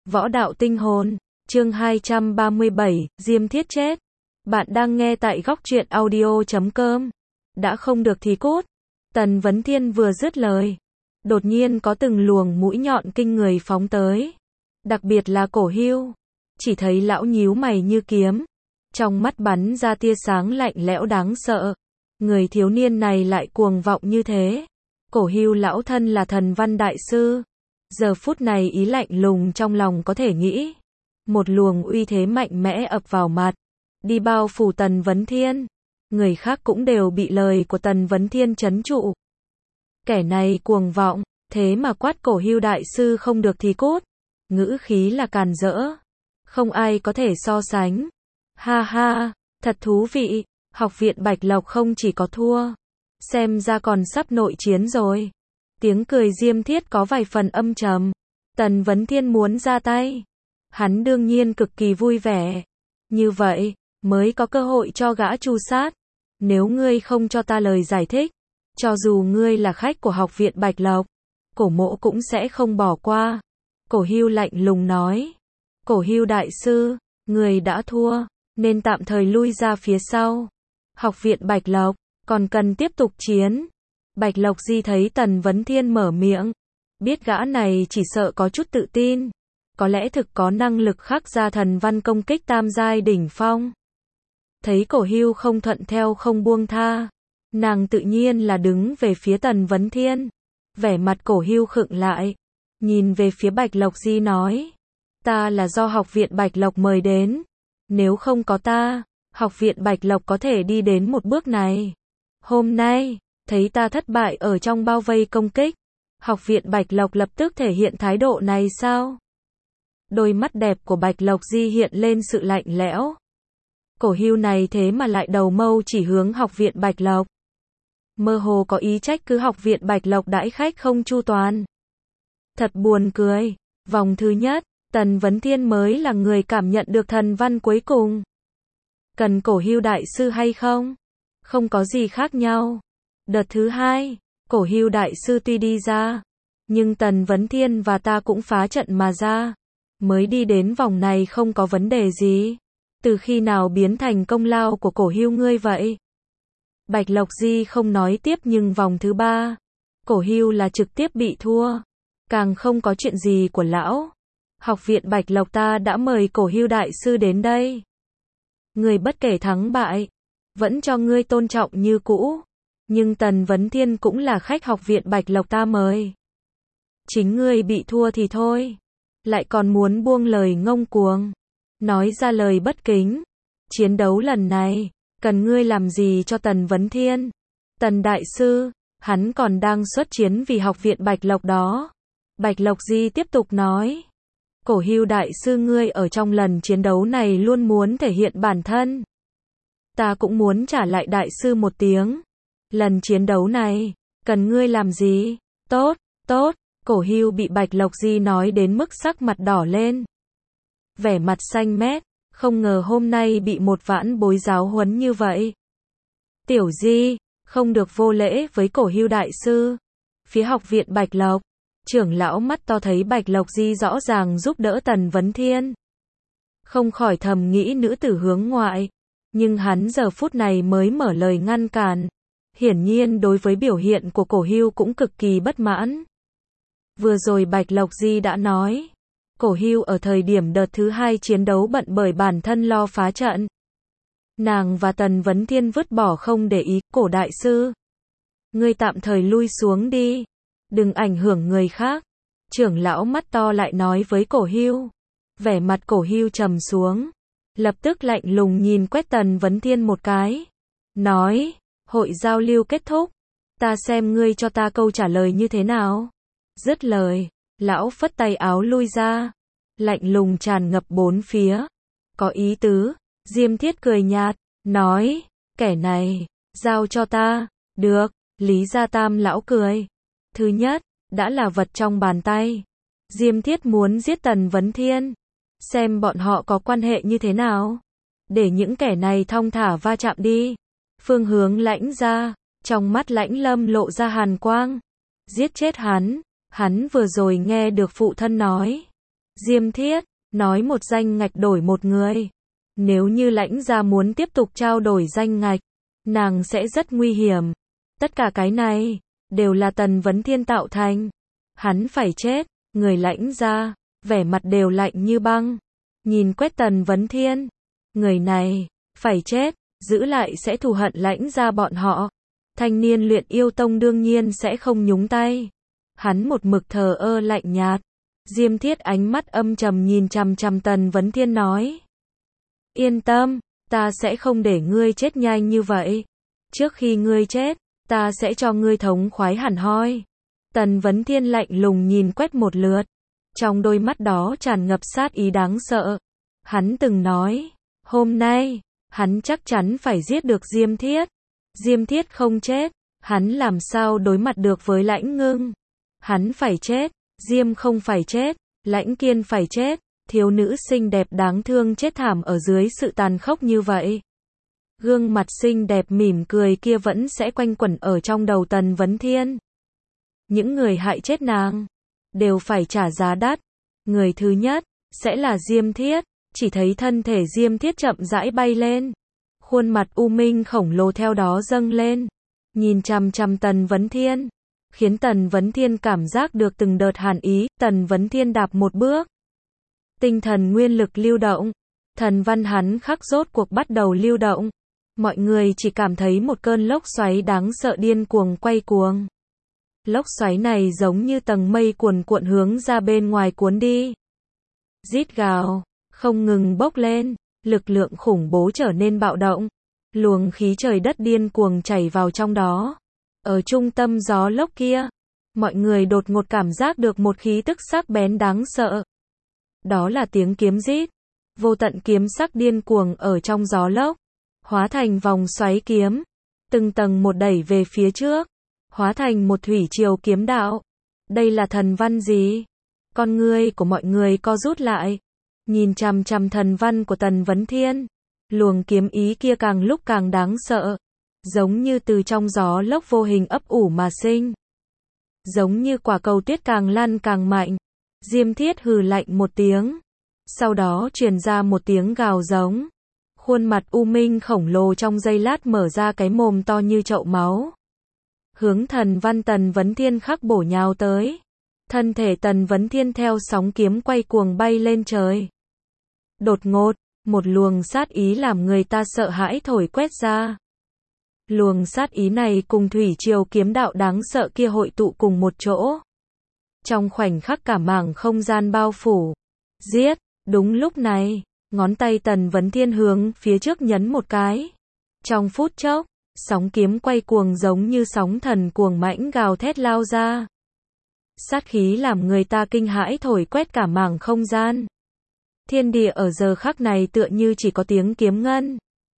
Võ đạo tinh hồn, chương 237, Diêm Thiết chết. Bạn đang nghe tại góc truyện audio.com. Đã không được thì cút. Tần Vấn Thiên vừa dứt lời, đột nhiên có từng luồng mũi nhọn kinh người phóng tới. Đặc biệt là Cổ Hưu. Chỉ thấy lão nhíu mày như kiếm. Trong mắt bắn ra tia sáng lạnh lẽo đáng sợ. Người thiếu niên này lại cuồng vọng như thế. Cổ Hưu lão thân là thần văn đại sư. Giờ phút này ý lạnh lùng trong lòng có thể nghĩ. Một luồng uy thế mạnh mẽ ập vào mặt. Đi bao phủ Tần Vấn Thiên. Người khác cũng đều bị lời của Tần Vấn Thiên trấn trụ. Kẻ này cuồng vọng, thế mà quát Cổ Hưu đại sư không được thì cút. Ngữ khí là càn rỡ. Không ai có thể so sánh. Ha ha, thật thú vị. Học viện Bạch Lộc không chỉ có thua. Xem ra còn sắp nội chiến rồi. Tiếng cười Diêm Thiết có vài phần âm trầm. Tần Vấn Thiên muốn ra tay. Hắn đương nhiên cực kỳ vui vẻ. Như vậy, mới có cơ hội cho gã tru sát. Nếu ngươi không cho ta lời giải thích, cho dù ngươi là khách của học viện Bạch Lộc, Cổ mỗ cũng sẽ không bỏ qua. Cổ Hưu lạnh lùng nói. Cổ Hưu đại sư, người đã thua, nên tạm thời lui ra phía sau. Học viện Bạch Lộc, còn cần tiếp tục chiến. Bạch Lộc Di thấy Tần Vấn Thiên mở miệng. Biết gã này chỉ sợ có chút tự tin. Có lẽ thực có năng lực khắc ra thần văn công kích tam giai đỉnh phong. Thấy Cổ Hưu không thuận theo không buông tha. Nàng tự nhiên là đứng về phía Tần Vấn Thiên. Vẻ mặt Cổ Hưu khựng lại. Nhìn về phía Bạch Lộc Di nói. Ta là do học viện Bạch Lộc mời đến. Nếu không có ta, học viện Bạch Lộc có thể đi đến một bước này. Hôm nay, thấy ta thất bại ở trong bao vây công kích. Học viện Bạch Lộc lập tức thể hiện thái độ này sao? Đôi mắt đẹp của Bạch Lộc Di hiện lên sự lạnh lẽo. Cổ Hưu này thế mà lại đầu mâu chỉ hướng học viện Bạch Lộc. Mơ hồ có ý trách cứ học viện Bạch Lộc đãi khách không chu toàn. Thật buồn cười. Vòng thứ nhất, Tần Vấn Thiên mới là người cảm nhận được thần văn cuối cùng. Cần Cổ Hưu đại sư hay không? Không có gì khác nhau. Đợt thứ hai, Cổ Hưu đại sư tuy đi ra, nhưng Tần Vấn Thiên và ta cũng phá trận mà ra. Mới đi đến vòng này không có vấn đề gì. Từ khi nào biến thành công lao của Cổ Hưu ngươi vậy? Bạch Lộc Di không nói tiếp nhưng vòng thứ ba, Cổ Hưu là trực tiếp bị thua. Càng không có chuyện gì của lão. Học viện Bạch Lộc ta đã mời Cổ Hưu đại sư đến đây. Người bất kể thắng bại, vẫn cho ngươi tôn trọng như cũ. Nhưng Tần Vấn Thiên cũng là khách học viện Bạch Lộc ta mời. Chính ngươi bị thua thì thôi. Lại còn muốn buông lời ngông cuồng. Nói ra lời bất kính. Chiến đấu lần này, cần ngươi làm gì cho Tần Vấn Thiên? Tần đại sư, hắn còn đang xuất chiến vì học viện Bạch Lộc đó. Bạch Lộc Di tiếp tục nói. Cổ Hưu đại sư ngươi ở trong lần chiến đấu này luôn muốn thể hiện bản thân. Ta cũng muốn trả lại đại sư một tiếng. Lần chiến đấu này, cần ngươi làm gì? Tốt, tốt. Cổ Hưu bị Bạch Lộc Di nói đến mức sắc mặt đỏ lên. Vẻ mặt xanh mét, không ngờ hôm nay bị một vãn bối giáo huấn như vậy. Tiểu Di, không được vô lễ với Cổ Hưu đại sư. Phía học viện Bạch Lộc, trưởng lão mắt to thấy Bạch Lộc Di rõ ràng giúp đỡ Tần Vấn Thiên. Không khỏi thầm nghĩ nữ tử hướng ngoại. Nhưng hắn giờ phút này mới mở lời ngăn cản. Hiển nhiên đối với biểu hiện của Cổ Hưu cũng cực kỳ bất mãn. Vừa rồi Bạch Lộc Di đã nói. Cổ Hưu ở thời điểm đợt thứ hai chiến đấu bận bởi bản thân lo phá trận. Nàng và Tần Vấn Thiên vứt bỏ không để ý. Cổ đại sư, ngươi tạm thời lui xuống đi. Đừng ảnh hưởng người khác. Trưởng lão mắt to lại nói với Cổ Hưu. Vẻ mặt Cổ Hưu trầm xuống. Lập tức lạnh lùng nhìn quét Tần Vấn Thiên một cái. Nói, hội giao lưu kết thúc. Ta xem ngươi cho ta câu trả lời như thế nào. Dứt lời, lão phất tay áo lui ra. Lạnh lùng tràn ngập bốn phía. Có ý tứ. Diêm Thiết cười nhạt, nói, kẻ này, giao cho ta. Được, Lý Gia Tam lão cười. Thứ nhất, đã là vật trong bàn tay. Diêm Thiết muốn giết Tần Vấn Thiên. Xem bọn họ có quan hệ như thế nào. Để những kẻ này thong thả va chạm đi. Phương Hướng Lãnh ra, trong mắt Lãnh Lâm lộ ra hàn quang. Giết chết hắn. Hắn vừa rồi nghe được phụ thân nói. Diêm Thiết, nói một danh ngạch đổi một người. Nếu như Lãnh gia muốn tiếp tục trao đổi danh ngạch, nàng sẽ rất nguy hiểm. Tất cả cái này, đều là Tần Vấn Thiên tạo thành. Hắn phải chết, người Lãnh gia, vẻ mặt đều lạnh như băng. Nhìn quét Tần Vấn Thiên, người này, phải chết, giữ lại sẽ thù hận Lãnh gia bọn họ. Thanh niên luyện yêu tông đương nhiên sẽ không nhúng tay. Hắn một mực thờ ơ lạnh nhạt. Diêm Thiết ánh mắt âm trầm nhìn chằm chằm Tần Vấn Thiên nói. Yên tâm, ta sẽ không để ngươi chết nhanh như vậy. Trước khi ngươi chết, ta sẽ cho ngươi thống khoái hẳn hoi. Tần Vấn Thiên lạnh lùng nhìn quét một lượt. Trong đôi mắt đó tràn ngập sát ý đáng sợ. Hắn từng nói, hôm nay, hắn chắc chắn phải giết được Diêm Thiết. Diêm Thiết không chết, hắn làm sao đối mặt được với Lãnh Ngưng. Hắn phải chết, Diêm không phải chết, Lãnh Kiên phải chết, thiếu nữ xinh đẹp đáng thương chết thảm ở dưới sự tàn khốc như vậy. Gương mặt xinh đẹp mỉm cười kia vẫn sẽ quanh quẩn ở trong đầu Tần Vấn Thiên. Những người hại chết nàng, đều phải trả giá đắt. Người thứ nhất, sẽ là Diêm Thiết, chỉ thấy thân thể Diêm Thiết chậm rãi bay lên. Khuôn mặt u minh khổng lồ theo đó dâng lên. Nhìn chằm chằm Tần Vấn Thiên, khiến Tần Vấn Thiên cảm giác được từng đợt hàn ý. Tần Vấn Thiên đạp một bước. Tinh thần nguyên lực lưu động. Thần văn hắn khắc rốt cuộc bắt đầu lưu động. Mọi người chỉ cảm thấy một cơn lốc xoáy đáng sợ điên cuồng quay cuồng. Lốc xoáy này giống như tầng mây cuồn cuộn hướng ra bên ngoài cuốn đi. Rít gào, không ngừng bốc lên, lực lượng khủng bố trở nên bạo động. Luồng khí trời đất điên cuồng chảy vào trong đó. Ở trung tâm gió lốc kia, mọi người đột ngột cảm giác được một khí tức sắc bén đáng sợ. Đó là tiếng kiếm rít. Vô tận kiếm sắc điên cuồng ở trong gió lốc, hóa thành vòng xoáy kiếm, từng tầng một đẩy về phía trước, hóa thành một thủy triều kiếm đạo. Đây là thần văn gì? Con ngươi của mọi người co rút lại, nhìn chằm chằm thần văn của Tần Vấn Thiên. Luồng kiếm ý kia càng lúc càng đáng sợ, giống như từ trong gió lốc vô hình ấp ủ mà sinh. Giống như quả cầu tuyết càng lăn càng mạnh. Diêm Thiết hừ lạnh một tiếng, sau đó truyền ra một tiếng gào giống. Khuôn mặt u minh khổng lồ trong giây lát mở ra cái mồm to như chậu máu. Hướng thần văn Tần Vấn Thiên khắc bổ nhào tới. Thân thể Tần Vấn Thiên theo sóng kiếm quay cuồng bay lên trời. Đột ngột, một luồng sát ý làm người ta sợ hãi thổi quét ra. Luồng sát ý này cùng thủy triều kiếm đạo đáng sợ kia hội tụ cùng một chỗ. Trong khoảnh khắc cả mảng không gian bao phủ. Giết, đúng lúc này, ngón tay Tần Vấn Thiên hướng phía trước nhấn một cái. Trong phút chốc, sóng kiếm quay cuồng giống như sóng thần cuồng mãnh gào thét lao ra. Sát khí làm người ta kinh hãi thổi quét cả mảng không gian. Thiên địa ở giờ khắc này tựa như chỉ có tiếng kiếm ngân.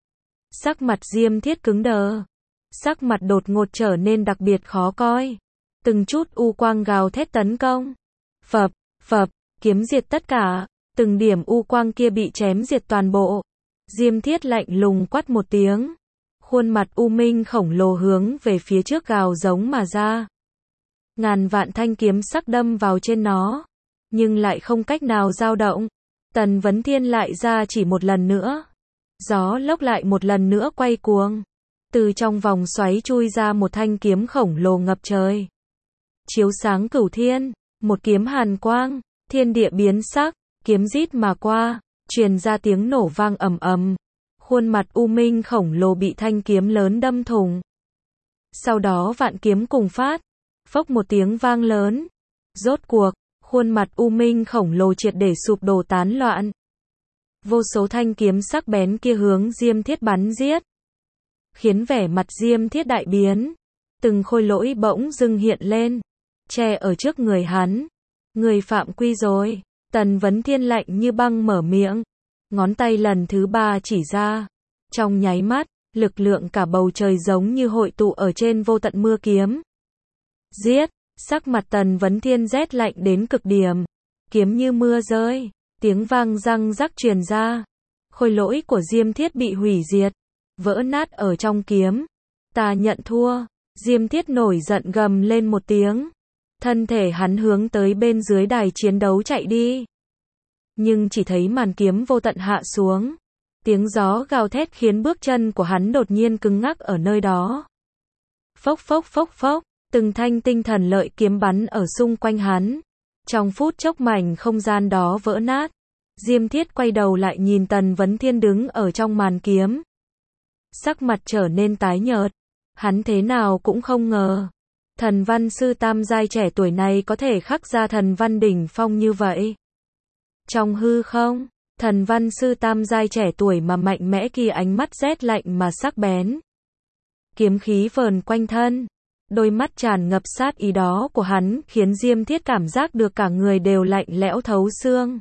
Sắc mặt Diêm Thiết cứng đờ. Sắc mặt đột ngột trở nên đặc biệt khó coi. Từng chút u quang gào thét tấn công. Phập, phập, kiếm diệt tất cả. Từng điểm u quang kia bị chém diệt toàn bộ. Diêm Thiết lạnh lùng quát một tiếng. Khuôn mặt u minh khổng lồ hướng về phía trước gào giống mà ra. Ngàn vạn thanh kiếm sắc đâm vào trên nó, nhưng lại không cách nào dao động. Tần Vấn Thiên lại ra chỉ một lần nữa. Gió lốc lại một lần nữa quay cuồng. Từ trong vòng xoáy chui ra một thanh kiếm khổng lồ ngập trời. Chiếu sáng cửu thiên, một kiếm hàn quang, thiên địa biến sắc, kiếm rít mà qua, truyền ra tiếng nổ vang ầm ầm. Khuôn mặt u minh khổng lồ bị thanh kiếm lớn đâm thủng. Sau đó vạn kiếm cùng phát, phốc một tiếng vang lớn. Rốt cuộc, khuôn mặt u minh khổng lồ triệt để sụp đổ tán loạn. Vô số thanh kiếm sắc bén kia hướng Diêm Thiết bắn giết, khiến vẻ mặt Diêm Thiết đại biến. Từng khôi lỗi bỗng dưng hiện lên, che ở trước người hắn. Người phạm quy rồi. Tần Vấn Thiên lạnh như băng mở miệng, ngón tay lần thứ 3 chỉ ra. Trong nháy mắt, lực lượng cả bầu trời giống như hội tụ ở trên vô tận mưa kiếm. Giết, sắc mặt Tần Vấn Thiên rét lạnh đến cực điểm. Kiếm như mưa rơi, tiếng vang răng rắc truyền ra. Khôi lỗi của Diêm Thiết bị hủy diệt, vỡ nát ở trong kiếm. Ta nhận thua. Diêm Thiết nổi giận gầm lên một tiếng. Thân thể hắn hướng tới bên dưới đài chiến đấu chạy đi. nhưng chỉ thấy màn kiếm vô tận hạ xuống. Tiếng gió gào thét khiến bước chân của hắn đột nhiên cứng ngắc ở nơi đó. Phốc phốc phốc phốc, từng thanh tinh thần lợi kiếm bắn ở xung quanh hắn. Trong phút chốc mảnh không gian đó vỡ nát. Diêm Thiết quay đầu lại nhìn Tần Vấn Thiên đứng ở trong màn kiếm. Sắc mặt trở nên tái nhợt. Hắn thế nào cũng không ngờ. Thần văn sư tam giai trẻ tuổi này có thể khắc ra thần văn đỉnh phong như vậy. Trong hư không, thần văn sư tam giai trẻ tuổi mà mạnh mẽ kia ánh mắt rét lạnh mà sắc bén. Kiếm khí vờn quanh thân. Đôi mắt tràn ngập sát ý đó của hắn khiến Diêm Thiết cảm giác được cả người đều lạnh lẽo thấu xương.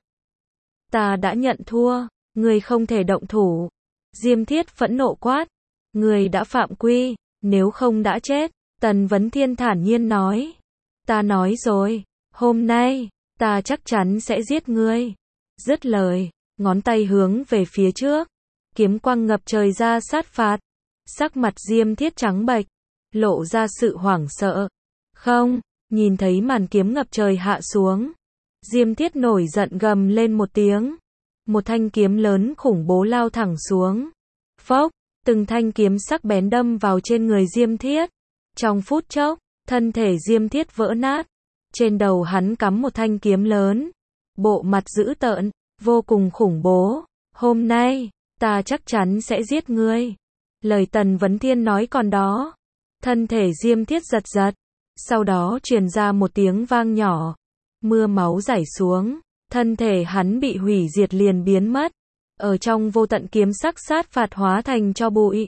Ta đã nhận thua, ngươi không thể động thủ. Diêm Thiết phẫn nộ quát. Ngươi đã phạm quy, nếu không đã chết. Tần Vấn Thiên thản nhiên nói. Ta nói rồi, hôm nay, ta chắc chắn sẽ giết ngươi. Dứt lời, ngón tay hướng về phía trước. Kiếm quang ngập trời ra sát phạt. Sắc mặt Diêm Thiết trắng bệch, lộ ra sự hoảng sợ. Không, nhìn thấy màn kiếm ngập trời hạ xuống. Diêm Thiết nổi giận gầm lên một tiếng. Một thanh kiếm lớn khủng bố lao thẳng xuống. Phốc, từng thanh kiếm sắc bén đâm vào trên người Diêm Thiết. Trong phút chốc, thân thể Diêm Thiết vỡ nát. Trên đầu hắn cắm một thanh kiếm lớn. Bộ mặt dữ tợn, vô cùng khủng bố. Hôm nay, ta chắc chắn sẽ giết ngươi. Lời Tần Vấn Thiên nói còn đó. Thân thể Diêm Thiết giật giật. Sau đó truyền ra một tiếng vang nhỏ. Mưa máu rải xuống. Thân thể hắn bị hủy diệt liền biến mất. Ở trong vô tận kiếm sắc sát phạt hóa thành tro bụi.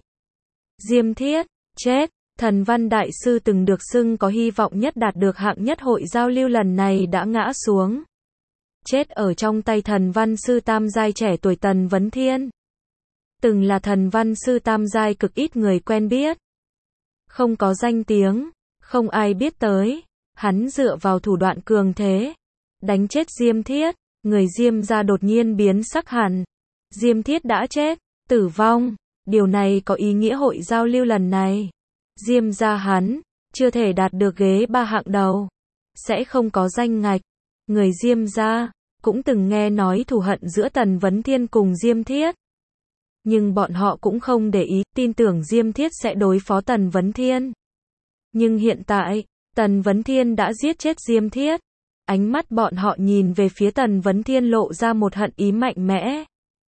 Diêm Thiết, chết. Thần văn đại sư từng được xưng có hy vọng nhất đạt được hạng nhất hội giao lưu lần này đã ngã xuống. Chết ở trong tay thần văn sư tam giai trẻ tuổi Tần Vấn Thiên. Từng là thần văn sư tam giai cực ít người quen biết. Không có danh tiếng, không ai biết tới. Hắn dựa vào thủ đoạn cường thế. Đánh chết Diêm Thiết, người Diêm gia đột nhiên biến sắc hẳn. Diêm Thiết đã chết, tử vong. Điều này có ý nghĩa hội giao lưu lần này. Diêm gia hắn, chưa thể đạt được ghế 3 hạng đầu. Sẽ không có danh ngạch. Người Diêm gia, cũng từng nghe nói thù hận giữa Tần Vấn Thiên cùng Diêm Thiết. Nhưng bọn họ cũng không để ý, tin tưởng Diêm Thiết sẽ đối phó Tần Vấn Thiên. Nhưng hiện tại, Tần Vấn Thiên đã giết chết Diêm Thiết. Ánh mắt bọn họ nhìn về phía Tần Vấn Thiên lộ ra một hận ý mạnh mẽ.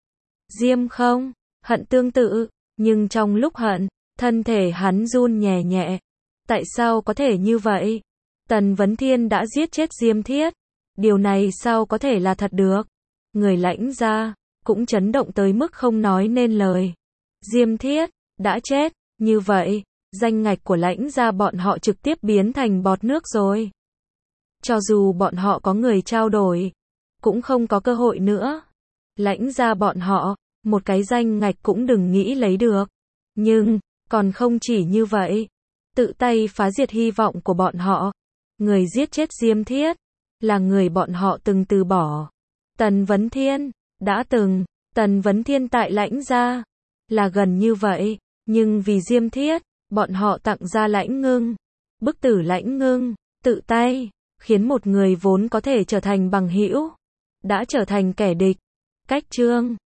Diêm không, hận tương tự, nhưng trong lúc hận, thân thể hắn run nhẹ nhẹ. Tại sao có thể như vậy? Tần Vấn Thiên đã giết chết Diêm Thiết. Điều này sao có thể là thật được? Người Lãnh gia cũng chấn động tới mức không nói nên lời. Diêm Thiết đã chết, như vậy, danh ngạch của Lãnh gia bọn họ trực tiếp biến thành bọt nước rồi. Cho dù bọn họ có người trao đổi, cũng không có cơ hội nữa. Lãnh gia bọn họ, một cái danh ngạch cũng đừng nghĩ lấy được. Nhưng, còn không chỉ như vậy. Tự tay phá diệt hy vọng của bọn họ. Người giết chết Diêm Thiết, là người bọn họ từng từ bỏ. Tần Vấn Thiên, đã từng, Tần Vấn Thiên tại Lãnh gia, là gần như vậy. Nhưng vì Diêm Thiết, bọn họ tặng ra Lãnh Ngưng. Bức tử Lãnh Ngưng, tự tay, khiến một người vốn có thể trở thành bằng hữu, đã trở thành kẻ địch. Cách chương